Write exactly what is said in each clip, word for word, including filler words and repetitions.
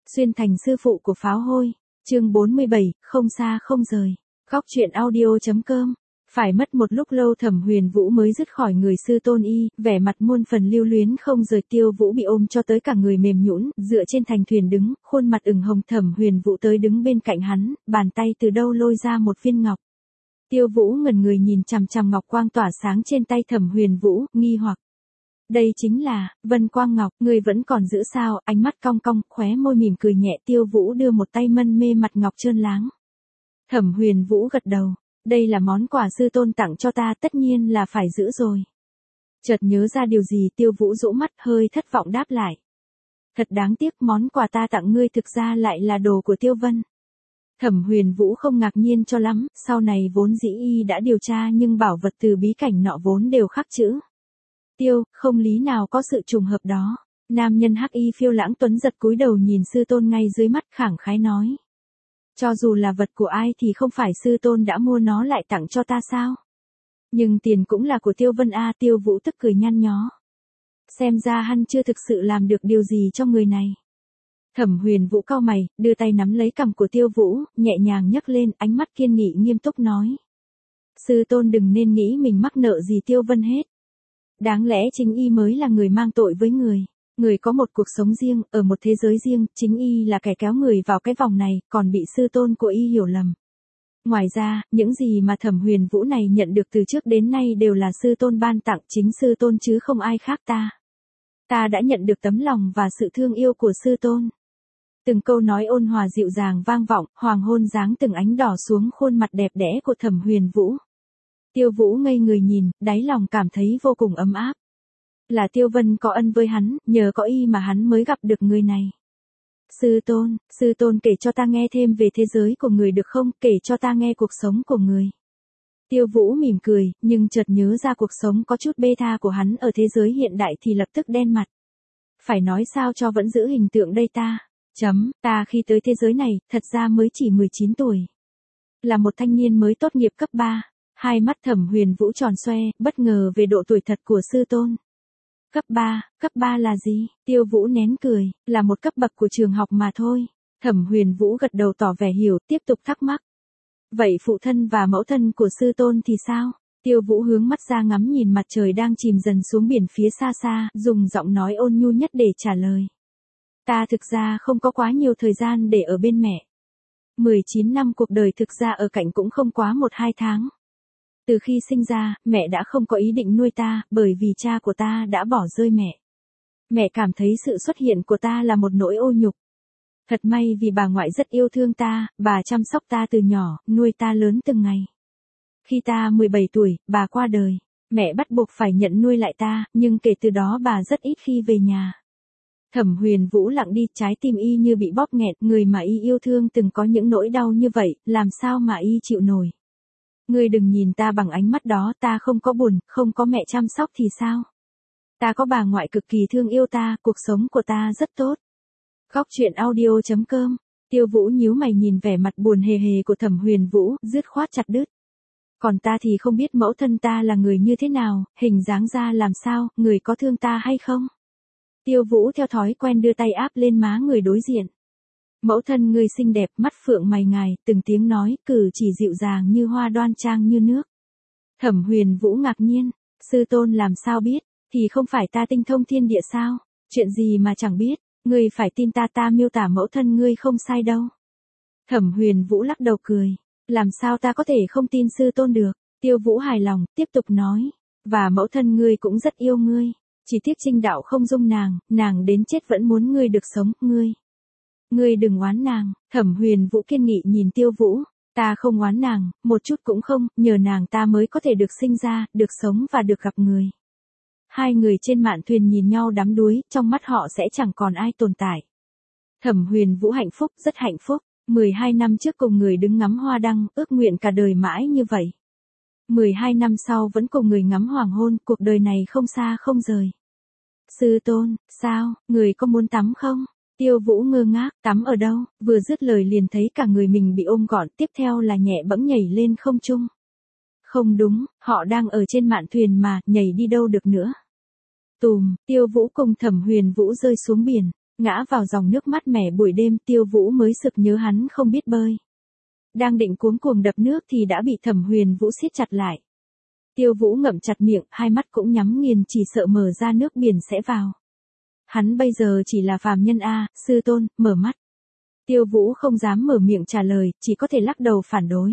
Xuyên thành sư phụ của pháo hôi. Chương bốn mươi bảy, không xa không rời. Góc truyện audio.com. Phải mất một lúc lâu Thẩm Huyền Vũ mới dứt khỏi người sư tôn y, vẻ mặt muôn phần lưu luyến không rời. Tiêu Vũ bị ôm cho tới cả người mềm nhũn, dựa trên thành thuyền đứng, khuôn mặt ửng hồng. Thẩm Huyền Vũ tới đứng bên cạnh hắn, bàn tay từ đâu lôi ra một viên ngọc. Tiêu Vũ ngẩn người nhìn chằm chằm ngọc quang tỏa sáng trên tay Thẩm Huyền Vũ, nghi hoặc. Đây chính là Vân Quang Ngọc, ngươi vẫn còn giữ sao? Ánh mắt cong cong, khóe môi mỉm cười nhẹ. Tiêu Vũ đưa một tay mân mê mặt ngọc trơn láng. Thẩm Huyền Vũ gật đầu, đây là món quà sư tôn tặng cho ta, tất nhiên là phải giữ rồi. Chợt nhớ ra điều gì, Tiêu Vũ rũ mắt hơi thất vọng đáp lại. Thật đáng tiếc, món quà ta tặng ngươi thực ra lại là đồ của Tiêu Vân. Thẩm Huyền Vũ không ngạc nhiên cho lắm, sau này vốn dĩ y đã điều tra nhưng bảo vật từ bí cảnh nọ vốn đều khắc chữ Tiêu, không lý nào có sự trùng hợp đó. Nam nhân hắc y phiêu lãng tuấn giật cúi đầu nhìn sư tôn ngay dưới mắt, khẳng khái nói. Cho dù là vật của ai thì không phải sư tôn đã mua nó lại tặng cho ta sao? Nhưng tiền cũng là của Tiêu Vân a. Tiêu Vũ tức cười nhăn nhó. Xem ra hắn chưa thực sự làm được điều gì cho người này. Thẩm Huyền Vũ cau mày, đưa tay nắm lấy cằm của Tiêu Vũ, nhẹ nhàng nhấc lên, ánh mắt kiên nghị nghiêm túc nói. Sư tôn đừng nên nghĩ mình mắc nợ gì Tiêu Vân hết. Đáng lẽ chính y mới là người mang tội với người. Người có một cuộc sống riêng, ở một thế giới riêng, chính y là kẻ kéo người vào cái vòng này, còn bị sư tôn của y hiểu lầm. Ngoài ra, những gì mà Thẩm Huyền Vũ này nhận được từ trước đến nay đều là sư tôn ban tặng, chính sư tôn chứ không ai khác ta. Ta đã nhận được tấm lòng và sự thương yêu của sư tôn. Từng câu nói ôn hòa dịu dàng vang vọng, hoàng hôn giáng từng ánh đỏ xuống khuôn mặt đẹp đẽ của Thẩm Huyền Vũ. Tiêu Vũ ngây người nhìn, đáy lòng cảm thấy vô cùng ấm áp. Là Tiêu Vân có ân với hắn, nhờ có y mà hắn mới gặp được người này. Sư tôn, sư tôn kể cho ta nghe thêm về thế giới của người được không, kể cho ta nghe cuộc sống của người. Tiêu Vũ mỉm cười, nhưng chợt nhớ ra cuộc sống có chút bê tha của hắn ở thế giới hiện đại thì lập tức đen mặt. Phải nói sao cho vẫn giữ hình tượng đây ta. Chấm, ta khi tới thế giới này, thật ra mới chỉ mười chín tuổi. Là một thanh niên mới tốt nghiệp cấp ba. Hai mắt Thẩm Huyền Vũ tròn xoe, bất ngờ về độ tuổi thật của sư tôn. Cấp ba, cấp ba là gì? Tiêu Vũ nén cười, là một cấp bậc của trường học mà thôi. Thẩm Huyền Vũ gật đầu tỏ vẻ hiểu, tiếp tục thắc mắc. Vậy phụ thân và mẫu thân của sư tôn thì sao? Tiêu Vũ hướng mắt ra ngắm nhìn mặt trời đang chìm dần xuống biển phía xa xa, dùng giọng nói ôn nhu nhất để trả lời. Ta thực ra không có quá nhiều thời gian để ở bên mẹ. mười chín năm cuộc đời thực ra ở cạnh cũng không quá một hai tháng. Từ khi sinh ra, mẹ đã không có ý định nuôi ta, bởi vì cha của ta đã bỏ rơi mẹ. Mẹ cảm thấy sự xuất hiện của ta là một nỗi ô nhục. Thật may vì bà ngoại rất yêu thương ta, bà chăm sóc ta từ nhỏ, nuôi ta lớn từng ngày. Khi ta mười bảy tuổi, bà qua đời. Mẹ bắt buộc phải nhận nuôi lại ta, nhưng kể từ đó bà rất ít khi về nhà. Thẩm Huyền Vũ lặng đi, trái tim y như bị bóp nghẹt, người mà y yêu thương từng có những nỗi đau như vậy, làm sao mà y chịu nổi. Ngươi đừng nhìn ta bằng ánh mắt đó, ta không có buồn, không có mẹ chăm sóc thì sao? Ta có bà ngoại cực kỳ thương yêu ta, cuộc sống của ta rất tốt. Góc truyện audio.com. Tiêu Vũ nhíu mày nhìn vẻ mặt buồn hề hề của Thẩm Huyền Vũ, dứt khoát chặt đứt. Còn ta thì không biết mẫu thân ta là người như thế nào, hình dáng ra làm sao, người có thương ta hay không? Tiêu Vũ theo thói quen đưa tay áp lên má người đối diện. Mẫu thân ngươi xinh đẹp, mắt phượng mày ngài, từng tiếng nói, cử chỉ dịu dàng như hoa, đoan trang như nước. Thẩm Huyền Vũ ngạc nhiên, sư tôn làm sao biết, thì không phải ta tinh thông thiên địa sao, chuyện gì mà chẳng biết, ngươi phải tin ta, ta miêu tả mẫu thân ngươi không sai đâu. Thẩm Huyền Vũ lắc đầu cười, làm sao ta có thể không tin sư tôn được. Tiêu Vũ hài lòng, tiếp tục nói, và mẫu thân ngươi cũng rất yêu ngươi, chỉ tiếc trinh đạo không dung nàng, nàng đến chết vẫn muốn ngươi được sống, ngươi. Ngươi đừng oán nàng. Thẩm Huyền Vũ kiên nghị nhìn Tiêu Vũ, ta không oán nàng, một chút cũng không, nhờ nàng ta mới có thể được sinh ra, được sống và được gặp người. Hai người trên mạn thuyền nhìn nhau đắm đuối, trong mắt họ sẽ chẳng còn ai tồn tại. Thẩm Huyền Vũ hạnh phúc, rất hạnh phúc, mười hai năm trước cùng người đứng ngắm hoa đăng, ước nguyện cả đời mãi như vậy. mười hai năm sau vẫn cùng người ngắm hoàng hôn, cuộc đời này không xa không rời. Sư tôn, sao, người có muốn tắm không? Tiêu Vũ ngơ ngác, tắm ở đâu, vừa dứt lời liền thấy cả người mình bị ôm gọn, tiếp theo là nhẹ bẫng nhảy lên không trung. Không đúng, họ đang ở trên mạn thuyền mà, nhảy đi đâu được nữa. Tùm, Tiêu Vũ cùng Thẩm Huyền Vũ rơi xuống biển, Ngã vào dòng nước mát mẻ buổi đêm, Tiêu Vũ mới sực nhớ hắn không biết bơi. Đang định cuống cuồng đập nước thì đã bị Thẩm Huyền Vũ siết chặt lại. Tiêu Vũ ngậm chặt miệng, hai mắt cũng nhắm nghiền, chỉ sợ mở ra nước biển sẽ vào. Hắn bây giờ chỉ là phàm nhân a, sư tôn, mở mắt. Tiêu Vũ không dám mở miệng trả lời, chỉ có thể lắc đầu phản đối.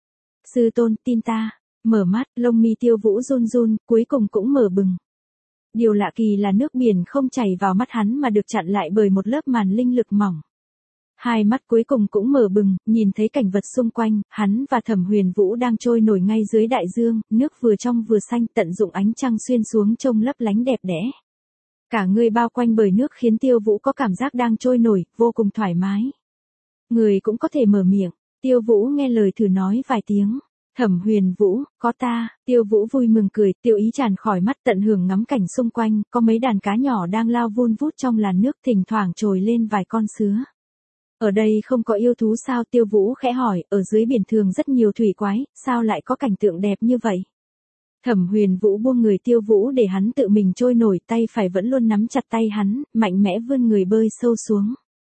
Sư tôn, tin ta. Mở mắt, lông mi Tiêu Vũ run run, cuối cùng cũng mở bừng. Điều lạ kỳ là nước biển không chảy vào mắt hắn mà được chặn lại bởi một lớp màn linh lực mỏng. Hai mắt cuối cùng cũng mở bừng, nhìn thấy cảnh vật xung quanh, hắn và Thẩm Huyền Vũ đang trôi nổi ngay dưới đại dương, nước vừa trong vừa xanh, tận dụng ánh trăng xuyên xuống trông lấp lánh đẹp đẽ. Cả người bao quanh bởi nước khiến Tiêu Vũ có cảm giác đang trôi nổi, vô cùng thoải mái. Người cũng có thể mở miệng, Tiêu Vũ nghe lời thử nói vài tiếng. Thẩm Huyền Vũ, có ta. Tiêu Vũ vui mừng cười, tiêu ý tràn khỏi mắt, tận hưởng ngắm cảnh xung quanh, có mấy đàn cá nhỏ đang lao vun vút trong làn nước, thỉnh thoảng trồi lên vài con sứa. Ở đây không có yêu thú sao? Tiêu Vũ khẽ hỏi, ở dưới biển thường rất nhiều thủy quái, sao lại có cảnh tượng đẹp như vậy? Thẩm Huyền Vũ buông người Tiêu Vũ để hắn tự mình trôi nổi, tay phải vẫn luôn nắm chặt tay hắn, mạnh mẽ vươn người bơi sâu xuống.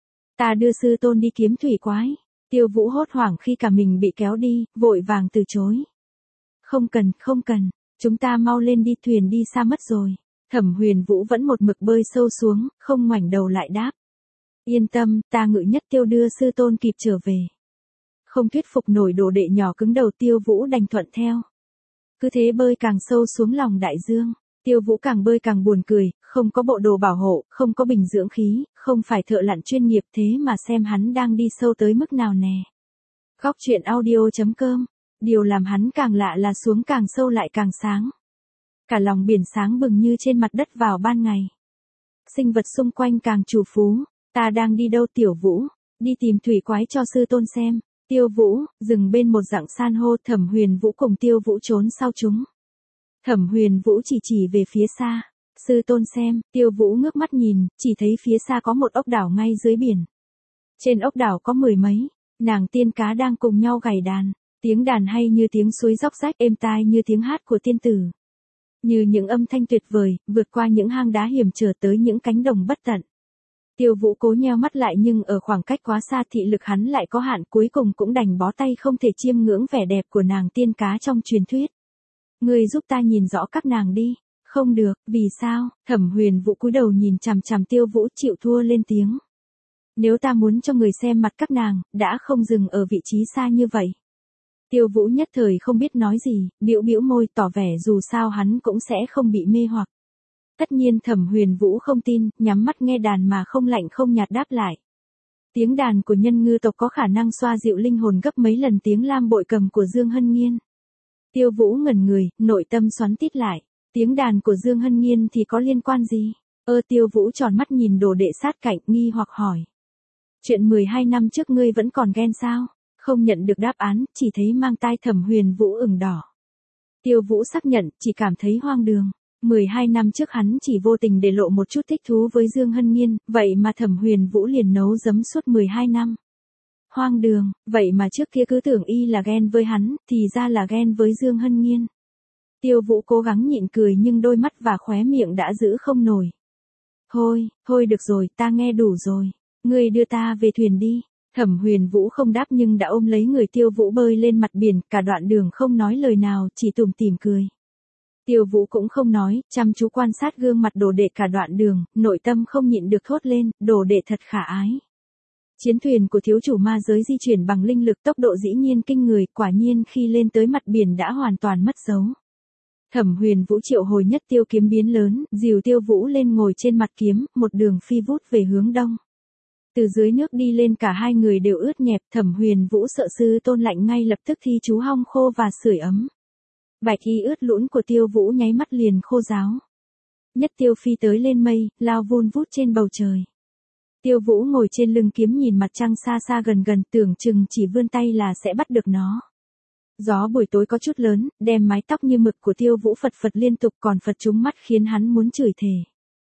Ta đưa sư tôn đi kiếm thủy quái. Tiêu Vũ hốt hoảng khi cả mình bị kéo đi, vội vàng từ chối. Không cần, không cần, chúng ta mau lên đi, thuyền đi xa mất rồi. Thẩm Huyền Vũ vẫn một mực bơi sâu xuống, không ngoảnh đầu lại đáp. Yên tâm, ta Ngự Nhất Tiêu đưa sư tôn kịp trở về. Không thuyết phục nổi đồ đệ nhỏ cứng đầu, Tiêu Vũ đành thuận theo. Cứ thế bơi càng sâu xuống lòng đại dương. Tiêu Vũ càng bơi càng buồn cười, không có bộ đồ bảo hộ, không có bình dưỡng khí, không phải thợ lặn chuyên nghiệp, thế mà xem hắn đang đi sâu tới mức nào nè. Góc truyện audio chấm com. Điều làm hắn càng lạ là xuống càng sâu lại càng sáng. Cả lòng biển sáng bừng như trên mặt đất vào ban ngày. Sinh vật xung quanh càng trù phú. Ta đang đi đâu Tiểu Vũ? Đi tìm thủy quái cho sư tôn xem. Tiêu Vũ, dừng bên một rặng san hô, Thẩm Huyền Vũ cùng Tiêu Vũ trốn sau chúng. Thẩm Huyền Vũ chỉ chỉ về phía xa. Sư tôn xem, Tiêu Vũ ngước mắt nhìn, chỉ thấy phía xa có một ốc đảo ngay dưới biển. Trên ốc đảo có mười mấy nàng tiên cá đang cùng nhau gảy đàn. Tiếng đàn hay như tiếng suối róc rách, êm tai như tiếng hát của tiên tử. Như những âm thanh tuyệt vời, vượt qua những hang đá hiểm trở tới những cánh đồng bất tận. Tiêu Vũ cố nheo mắt lại nhưng ở khoảng cách quá xa thị lực hắn lại có hạn, cuối cùng cũng đành bó tay không thể chiêm ngưỡng vẻ đẹp của nàng tiên cá trong truyền thuyết. Người giúp ta nhìn rõ các nàng đi. Không được, vì sao? Thẩm Huyền Vũ cúi đầu nhìn chằm chằm Tiêu Vũ, chịu thua lên tiếng. Nếu ta muốn cho người xem mặt các nàng, đã không dừng ở vị trí xa như vậy. Tiêu Vũ nhất thời không biết nói gì, bĩu bĩu môi tỏ vẻ dù sao hắn cũng sẽ không bị mê hoặc. Tất nhiên Thẩm Huyền Vũ không tin, nhắm mắt nghe đàn mà không lạnh không nhạt đáp lại. Tiếng đàn của nhân ngư tộc có khả năng xoa dịu linh hồn gấp mấy lần tiếng lam bội cầm của Dương Hân Nghiên. Tiêu Vũ ngẩn người, nội tâm xoắn tít lại. Tiếng đàn của Dương Hân Nghiên thì có liên quan gì? Ơ Tiêu Vũ tròn mắt nhìn đồ đệ sát cạnh, nghi hoặc hỏi. Chuyện mười hai năm trước ngươi vẫn còn ghen sao? Không nhận được đáp án, chỉ thấy mang tai Thẩm Huyền Vũ ửng đỏ. Tiêu Vũ xác nhận, chỉ cảm thấy hoang đường. mười hai năm trước hắn chỉ vô tình để lộ một chút thích thú với Dương Hân Nghiên, vậy mà Thẩm Huyền Vũ liền nấu giấm suốt mười hai năm. Hoang đường, vậy mà trước kia cứ tưởng y là ghen với hắn, thì ra là ghen với Dương Hân Nghiên. Tiêu Vũ cố gắng nhịn cười nhưng đôi mắt và khóe miệng đã giữ không nổi. Thôi, thôi được rồi, ta nghe đủ rồi. Ngươi đưa ta về thuyền đi. Thẩm Huyền Vũ không đáp nhưng đã ôm lấy người Tiêu Vũ bơi lên mặt biển, cả đoạn đường không nói lời nào, chỉ tủm tỉm cười. Tiêu Vũ cũng không nói, chăm chú quan sát gương mặt đồ đệ cả đoạn đường, nội tâm không nhịn được thốt lên, đồ đệ thật khả ái. Chiến thuyền của thiếu chủ ma giới di chuyển bằng linh lực, tốc độ dĩ nhiên kinh người, quả nhiên khi lên tới mặt biển đã hoàn toàn mất dấu. Thẩm Huyền Vũ triệu hồi nhất tiêu kiếm biến lớn, dìu Tiêu Vũ lên ngồi trên mặt kiếm, một đường phi vút về hướng đông. Từ dưới nước đi lên cả hai người đều ướt nhẹp, Thẩm Huyền Vũ sợ sư tôn lạnh ngay lập tức thi chú hong khô và sưởi ấm. Bạch y ướt lũn của Tiêu Vũ nháy mắt liền khô ráo. Nhất tiêu phi tới lên mây, lao vun vút trên bầu trời. Tiêu Vũ ngồi trên lưng kiếm nhìn mặt trăng xa xa gần gần, tưởng chừng chỉ vươn tay là sẽ bắt được nó. Gió buổi tối có chút lớn, đem mái tóc như mực của Tiêu Vũ phật phật liên tục, còn phật trúng mắt khiến hắn muốn chửi thề.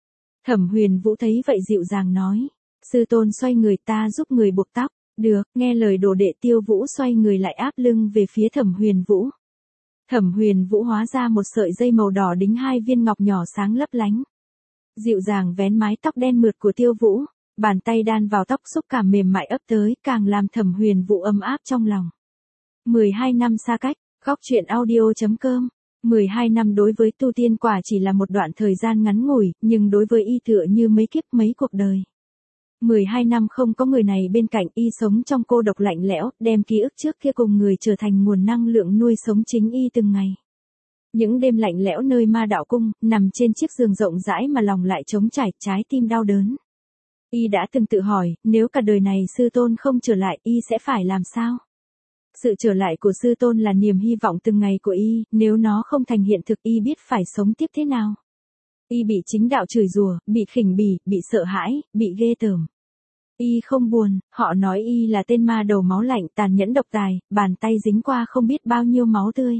Thẩm Huyền Vũ thấy vậy dịu dàng nói. Sư tôn xoay người, ta giúp người buộc tóc. Được, nghe lời đồ đệ. Tiêu Vũ xoay người lại áp lưng về phía Thẩm Huyền Vũ. Thẩm Huyền Vũ hóa ra một sợi dây màu đỏ đính hai viên ngọc nhỏ sáng lấp lánh. Dịu dàng vén mái tóc đen mượt của Tiêu Vũ. bàn tay đan vào tóc xúc cảm mềm mại ấp tới, càng làm Thẩm Huyền Vũ ấm áp trong lòng. mười hai năm xa cách, góc truyện audio.com. mười hai năm đối với tu tiên quả chỉ là một đoạn thời gian ngắn ngủi, nhưng đối với y tựa như mấy kiếp mấy cuộc đời. mười hai năm không có người này bên cạnh, y sống trong cô độc lạnh lẽo, đem ký ức trước kia cùng người trở thành nguồn năng lượng nuôi sống chính y từng ngày. Những đêm lạnh lẽo nơi ma đạo cung, nằm trên chiếc giường rộng rãi mà lòng lại trống trải, trái tim đau đớn. Y đã từng tự hỏi, nếu cả đời này sư tôn không trở lại, y sẽ phải làm sao? Sự trở lại của sư tôn là niềm hy vọng từng ngày của y, nếu nó không thành hiện thực y biết phải sống tiếp thế nào. Y bị chính đạo chửi rủa, bị khinh bỉ, bị sợ hãi, bị ghê tởm. Y không buồn, họ nói y là tên ma đầu máu lạnh tàn nhẫn độc tài, bàn tay dính qua không biết bao nhiêu máu tươi.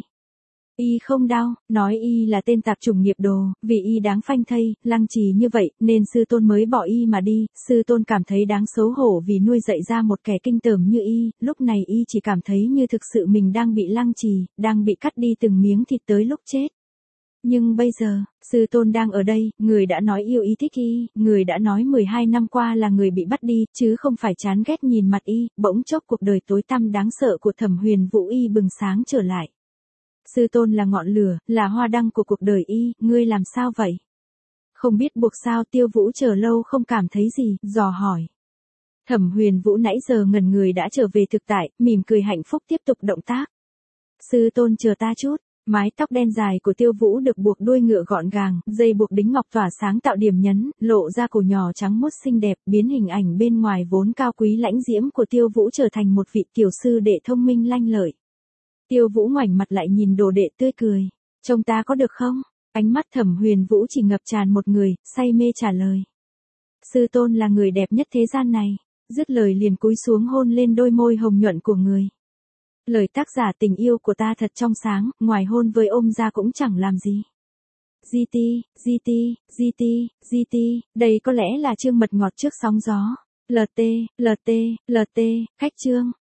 Y không đau, nói y là tên tạp chủng nghiệp đồ, vì y đáng phanh thây, lăng trì như vậy, nên sư tôn mới bỏ y mà đi, sư tôn cảm thấy đáng xấu hổ vì nuôi dạy ra một kẻ kinh tởm như y, lúc này y chỉ cảm thấy như thực sự mình đang bị lăng trì, đang bị cắt đi từng miếng thịt tới lúc chết. Nhưng bây giờ, sư tôn đang ở đây, người đã nói yêu y thích y, người đã nói mười hai năm qua là người bị bắt đi, chứ không phải chán ghét nhìn mặt y, bỗng chốc cuộc đời tối tăm đáng sợ của Thẩm Huyền Vũ y bừng sáng trở lại. Sư tôn là ngọn lửa, là hoa đăng của cuộc đời y, ngươi làm sao vậy? Không biết buộc sao Tiêu Vũ chờ lâu không cảm thấy gì, dò hỏi. Thẩm Huyền Vũ nãy giờ ngẩn người đã trở về thực tại, mỉm cười hạnh phúc tiếp tục động tác. Sư tôn chờ ta chút. Mái tóc đen dài của Tiêu Vũ được buộc đuôi ngựa gọn gàng, dây buộc đính ngọc tỏa sáng tạo điểm nhấn, lộ ra cổ nhỏ trắng muốt xinh đẹp, biến hình ảnh bên ngoài vốn cao quý lãnh diễm của Tiêu Vũ trở thành một vị tiểu sư đệ thông minh lanh lợi. Tiêu Vũ ngoảnh mặt lại nhìn đồ đệ tươi cười. Trông ta có được không? Ánh mắt Thẩm Huyền Vũ chỉ ngập tràn một người, say mê trả lời. Sư tôn là người đẹp nhất thế gian này. Dứt lời liền cúi xuống hôn lên đôi môi hồng nhuận của người. Lời tác giả tình yêu của ta thật trong sáng, ngoài hôn với ôm ra cũng chẳng làm gì. giê tê, giê tê, giê tê, giê tê, đây có lẽ là chương mật ngọt trước sóng gió. lờ tê, lờ tê, lờ tê, khách chương.